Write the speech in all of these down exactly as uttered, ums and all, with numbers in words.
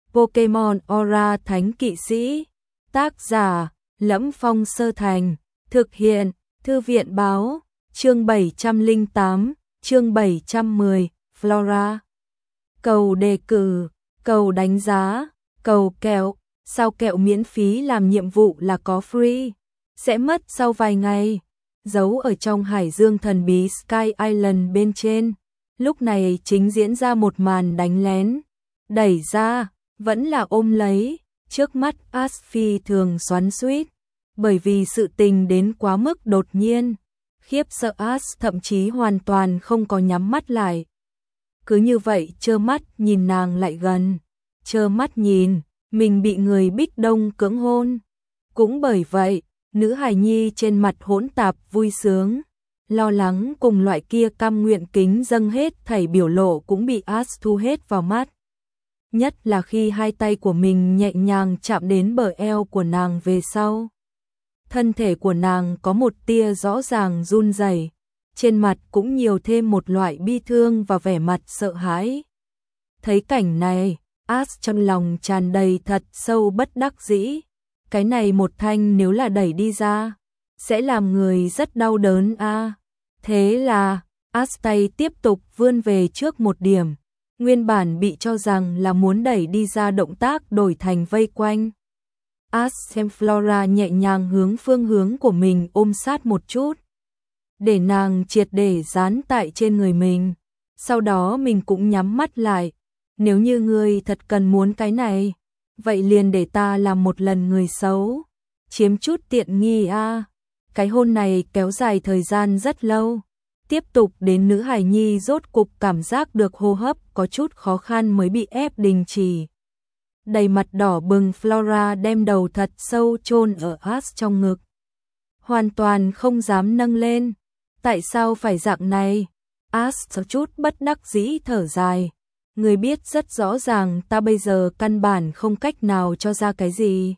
Pokemon Aura Thánh Kỵ Sĩ. Tác giả: Lẫm Phong Sơ Thành. Thực hiện: Thư viện báo. Chương bảy trăm lẻ tám, chương bảy trăm mười, Flora. Cầu đề cử, cầu đánh giá, cầu kẹo. Sao kẹo miễn phí làm nhiệm vụ là có free? Sẽ mất sau vài ngày. Giấu ở trong hải dương thần bí Sky Island bên trên. Lúc này chính diễn ra một màn đánh lén. Đẩy ra, vẫn là ôm lấy. Trước mắt Ash phi thường xoắn xuýt, bởi vì sự tình đến quá mức đột nhiên. Khiếp sợ Ash thậm chí hoàn toàn không có nhắm mắt lại. Cứ như vậy trơ mắt nhìn nàng lại gần. Trơ mắt nhìn, mình bị người Bích Đông cưỡng hôn. Cũng bởi vậy, nữ hài nhi trên mặt hỗn tạp vui sướng, lo lắng cùng loại kia cam nguyện kính dâng hết thảy biểu lộ cũng bị Ash thu hết vào mắt. Nhất là khi hai tay của mình nhẹ nhàng chạm đến bờ eo của nàng về sau. Thân thể của nàng có một tia rõ ràng run rẩy, trên mặt cũng nhiều thêm một loại bi thương và vẻ mặt sợ hãi. Thấy cảnh này, Ash trong lòng tràn đầy thật sâu bất đắc dĩ. Cái này một thanh nếu là đẩy đi ra, sẽ làm người rất đau đớn a. À. Thế là, Ash tay tiếp tục vươn về trước một điểm. Nguyên bản bị cho rằng là muốn đẩy đi ra động tác đổi thành vây quanh. Ash xem Flora nhẹ nhàng hướng phương hướng của mình ôm sát một chút, để nàng triệt để dán tại trên người mình. Sau đó mình cũng nhắm mắt lại. Nếu như ngươi thật cần muốn cái này, vậy liền để ta làm một lần người xấu, chiếm chút tiện nghi a. À. Cái hôn này kéo dài thời gian rất lâu. Tiếp tục đến nữ hài nhi rốt cục cảm giác được hô hấp có chút khó khăn mới bị ép đình chỉ. Đầy mặt đỏ bừng Flora đem đầu thật sâu chôn ở Ash trong ngực. Hoàn toàn không dám nâng lên. Tại sao phải dạng này? Ash có chút bất đắc dĩ thở dài. Người biết rất rõ ràng ta bây giờ căn bản không cách nào cho ra cái gì.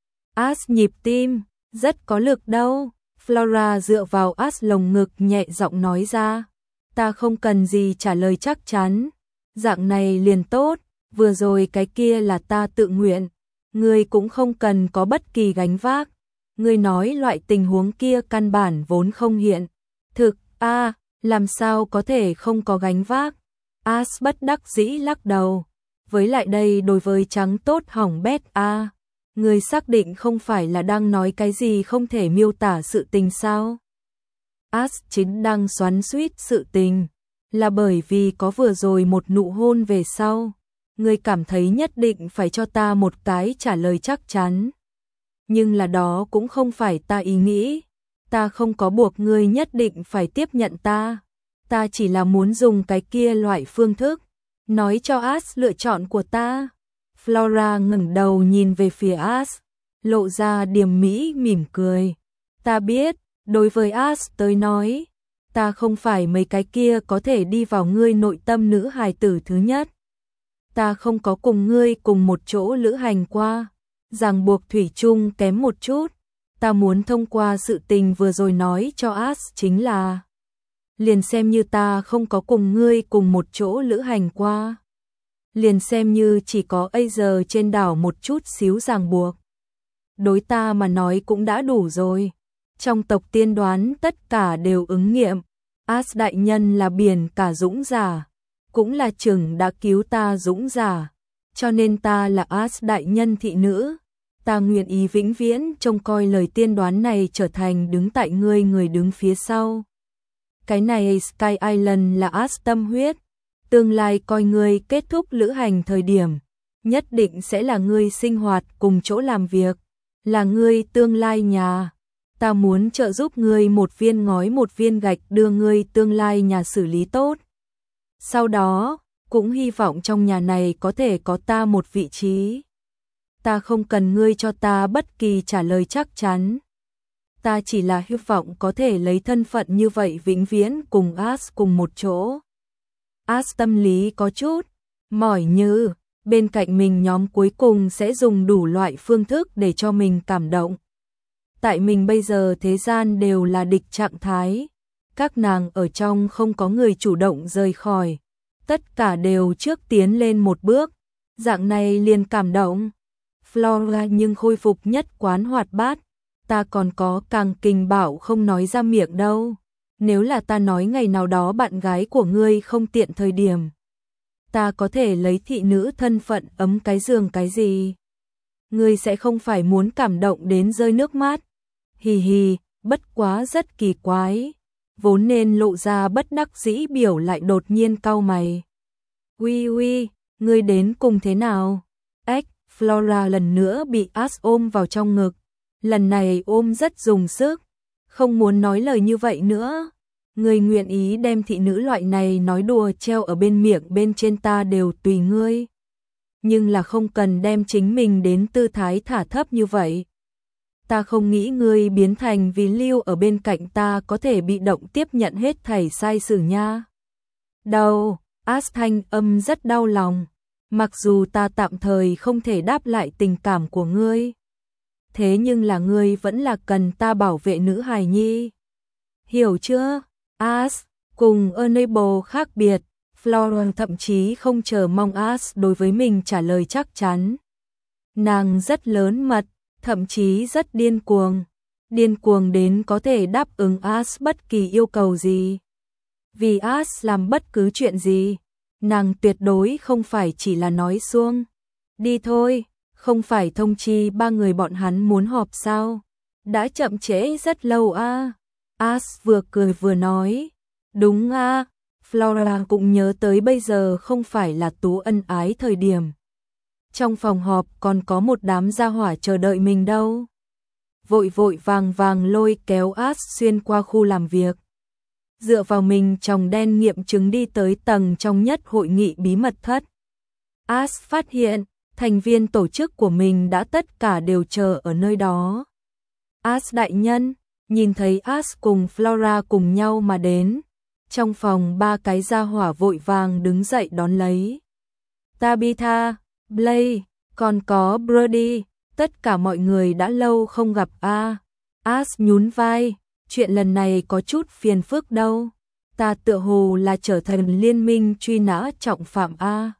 Ash nhịp tim, rất có lực đâu. Flora dựa vào Ash lồng ngực nhẹ giọng nói ra. Ta không cần gì trả lời chắc chắn. Dạng này liền tốt, vừa rồi cái kia là ta tự nguyện. Ngươi cũng không cần có bất kỳ gánh vác. Ngươi nói loại tình huống kia căn bản vốn không hiện. Thực, a à, làm sao có thể không có gánh vác? Ash bất đắc dĩ lắc đầu. Với lại đây đối với trắng tốt hỏng bét a. À. Người xác định không phải là đang nói cái gì không thể miêu tả sự tình sao? Ash chính đang xoắn xuýt sự tình, là bởi vì có vừa rồi một nụ hôn về sau. Người cảm thấy nhất định phải cho ta một cái trả lời chắc chắn. Nhưng là đó cũng không phải ta ý nghĩ. Ta không có buộc ngươi nhất định phải tiếp nhận ta. Ta chỉ là muốn dùng cái kia loại phương thức, nói cho Ash lựa chọn của ta. Flora ngẩng đầu nhìn về phía Ash, lộ ra điềm mỹ mỉm cười. Ta biết, đối với Ash tới nói, ta không phải mấy cái kia có thể đi vào ngươi nội tâm nữ hài tử thứ nhất. Ta không có cùng ngươi cùng một chỗ lữ hành qua, ràng buộc thủy chung kém một chút. Ta muốn thông qua sự tình vừa rồi nói cho Ash chính là, liền xem như ta không có cùng ngươi cùng một chỗ lữ hành qua. Liền xem như chỉ có bây giờ trên đảo một chút xíu ràng buộc. Đối ta mà nói cũng đã đủ rồi. Trong tộc tiên đoán tất cả đều ứng nghiệm. Ash đại nhân là biển cả dũng giả, cũng là chừng đã cứu ta dũng giả. Cho nên ta là Ash đại nhân thị nữ. Ta nguyện ý vĩnh viễn trông coi lời tiên đoán này trở thành đứng tại ngươi người đứng phía sau. Cái này Sky Island là Ash tâm huyết. Tương lai coi ngươi kết thúc lữ hành thời điểm, nhất định sẽ là ngươi sinh hoạt cùng chỗ làm việc, là ngươi tương lai nhà. Ta muốn trợ giúp ngươi một viên ngói một viên gạch đưa ngươi tương lai nhà xử lý tốt. Sau đó, cũng hy vọng trong nhà này có thể có ta một vị trí. Ta không cần ngươi cho ta bất kỳ trả lời chắc chắn. Ta chỉ là hy vọng có thể lấy thân phận như vậy vĩnh viễn cùng Ash cùng một chỗ. Ash tâm lý có chút mỏi như, bên cạnh mình nhóm cuối cùng sẽ dùng đủ loại phương thức để cho mình cảm động. Tại mình bây giờ thế gian đều là địch trạng thái, các nàng ở trong không có người chủ động rời khỏi, tất cả đều trước tiến lên một bước, Dạng này liền cảm động. Flora nhưng khôi phục nhất quán hoạt bát. Ta còn có càng kình bảo không nói ra miệng đâu. Nếu là ta nói ngày nào đó bạn gái của ngươi không tiện thời điểm, ta có thể lấy thị nữ thân phận ấm cái giường cái gì? Ngươi sẽ không phải muốn cảm động đến rơi nước mắt. Hì hì, bất quá rất kỳ quái. Vốn nên lộ ra bất đắc dĩ biểu lại đột nhiên cau mày. Uy uy, ngươi đến cùng thế nào? Ếch, Flora lần nữa bị Ash ôm vào trong ngực. Lần này ôm rất dùng sức. Không muốn nói lời như vậy nữa. Ngươi nguyện ý đem thị nữ loại này nói đùa treo ở bên miệng bên trên ta đều tùy ngươi. Nhưng là không cần đem chính mình đến tư thái thả thấp như vậy. Ta không nghĩ ngươi biến thành vì lưu ở bên cạnh ta có thể bị động tiếp nhận hết thảy sai sử nha. Đau, Ash thanh âm rất đau lòng. Mặc dù ta tạm thời không thể đáp lại tình cảm của ngươi, thế nhưng là ngươi vẫn là cần ta bảo vệ nữ hài nhi. Hiểu chưa? Ash, cùng Unable khác biệt, Flora thậm chí không chờ mong Ash đối với mình trả lời chắc chắn. Nàng rất lớn mật, thậm chí rất điên cuồng. Điên cuồng đến có thể đáp ứng Ash bất kỳ yêu cầu gì. Vì Ash làm bất cứ chuyện gì, nàng tuyệt đối không phải chỉ là nói suông. Đi thôi, không phải thông chi ba người bọn hắn muốn họp sao? Đã chậm trễ rất lâu a. À? Ash vừa cười vừa nói. Đúng a. À? Flora cũng nhớ tới bây giờ không phải là tú ân ái thời điểm. Trong phòng họp còn có một đám gia hỏa chờ đợi mình đâu. Vội vội vàng vàng lôi kéo Ash xuyên qua khu làm việc. Dựa vào mình tròng đen nghiệm chứng đi tới tầng trong nhất hội nghị bí mật thất. Ash phát hiện, thành viên tổ chức của mình đã tất cả đều chờ ở nơi đó. Ash đại nhân, nhìn thấy Ash cùng Flora cùng nhau mà đến. Trong phòng ba cái gia hỏa vội vàng đứng dậy đón lấy. Tabitha, Blake, còn có Brody, tất cả mọi người đã lâu không gặp a. À. Ash nhún vai, chuyện lần này có chút phiền phức đâu. Ta tựa hồ là trở thành liên minh truy nã trọng phạm a. À.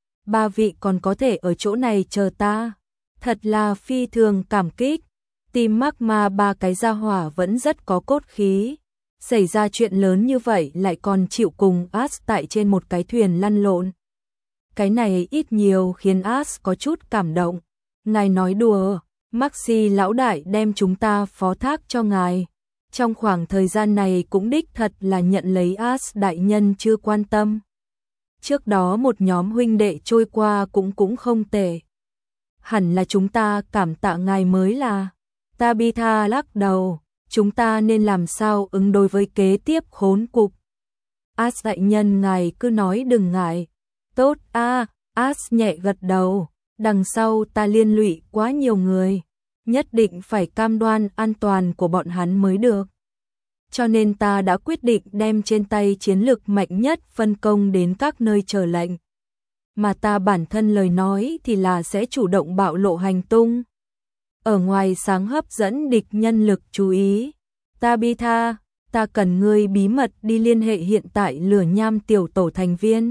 Ba vị còn có thể ở chỗ này chờ ta. Thật là phi thường cảm kích. Team Magma ba cái gia hỏa vẫn rất có cốt khí. Xảy ra chuyện lớn như vậy lại còn chịu cùng Ash tại trên một cái thuyền lăn lộn. Cái này ít nhiều khiến Ash có chút cảm động. Ngài nói đùa, Maxi lão đại đem chúng ta phó thác cho ngài. Trong khoảng thời gian này cũng đích thật là nhận lấy Ash đại nhân chưa quan tâm. Trước đó một nhóm huynh đệ trôi qua cũng cũng không tệ. Hẳn là chúng ta cảm tạ ngài mới là. Tabitha lắc đầu, chúng ta nên làm sao ứng đối với kế tiếp khốn cục. Ash đại nhân ngài cứ nói đừng ngại. Tốt a, à, Ash nhẹ gật đầu, đằng sau ta liên lụy quá nhiều người, nhất định phải cam đoan an toàn của bọn hắn mới được. Cho nên ta đã quyết định đem trên tay chiến lược mạnh nhất phân công đến các nơi chờ lệnh. Mà ta bản thân lời nói thì là sẽ chủ động bạo lộ hành tung. Ở ngoài sáng hấp dẫn địch nhân lực chú ý. Tabitha, ta cần ngươi bí mật đi liên hệ hiện tại lửa nham tiểu tổ thành viên.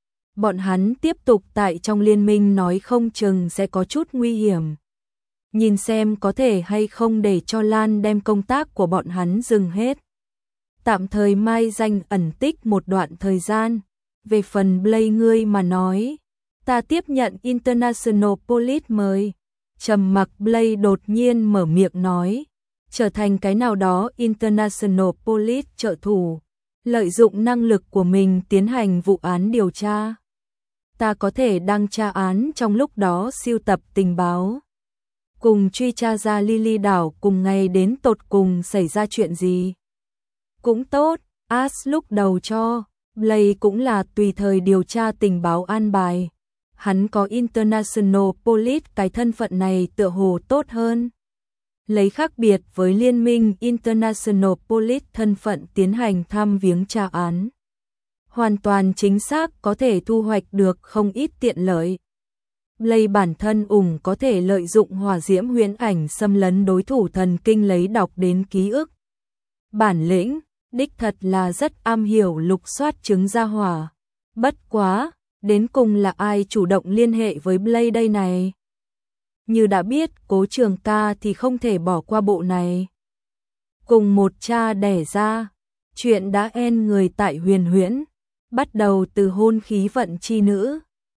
Bọn hắn tiếp tục tại trong liên minh nói không chừng sẽ có chút nguy hiểm. Nhìn xem có thể hay không để cho Lan đem công tác của bọn hắn dừng hết. Tạm thời mai danh ẩn tích một đoạn thời gian. Về phần Blake ngươi mà nói, ta tiếp nhận International Police mời. Trầm mặc Blake đột nhiên mở miệng nói, trở thành cái nào đó International Police trợ thủ, lợi dụng năng lực của mình tiến hành vụ án điều tra. Ta có thể đăng tra án trong lúc đó siêu tập tình báo. Cùng truy tra ra Lily đảo cùng ngày đến tột cùng xảy ra chuyện gì. Cũng tốt, Ash lúc đầu cho, Blake cũng là tùy thời điều tra tình báo an bài. Hắn có International Police cái thân phận này tựa hồ tốt hơn. Lấy khác biệt với liên minh International Police thân phận tiến hành thăm viếng tra án. Hoàn toàn chính xác có thể thu hoạch được không ít tiện lợi. Blake bản thân ủng có thể lợi dụng hỏa diễm huyễn ảnh xâm lấn đối thủ thần kinh lấy đọc đến ký ức. Bản lĩnh, đích thật là rất am hiểu lục soát chứng gia hỏa. Bất quá, Đến cùng là ai chủ động liên hệ với Blade đây này? Như đã biết, Cố Trường Ca thì không thể bỏ qua bộ này. Cùng một cha đẻ ra, chuyện đã en người tại Huyền Huyễn, bắt đầu từ hôn khí vận chi nữ,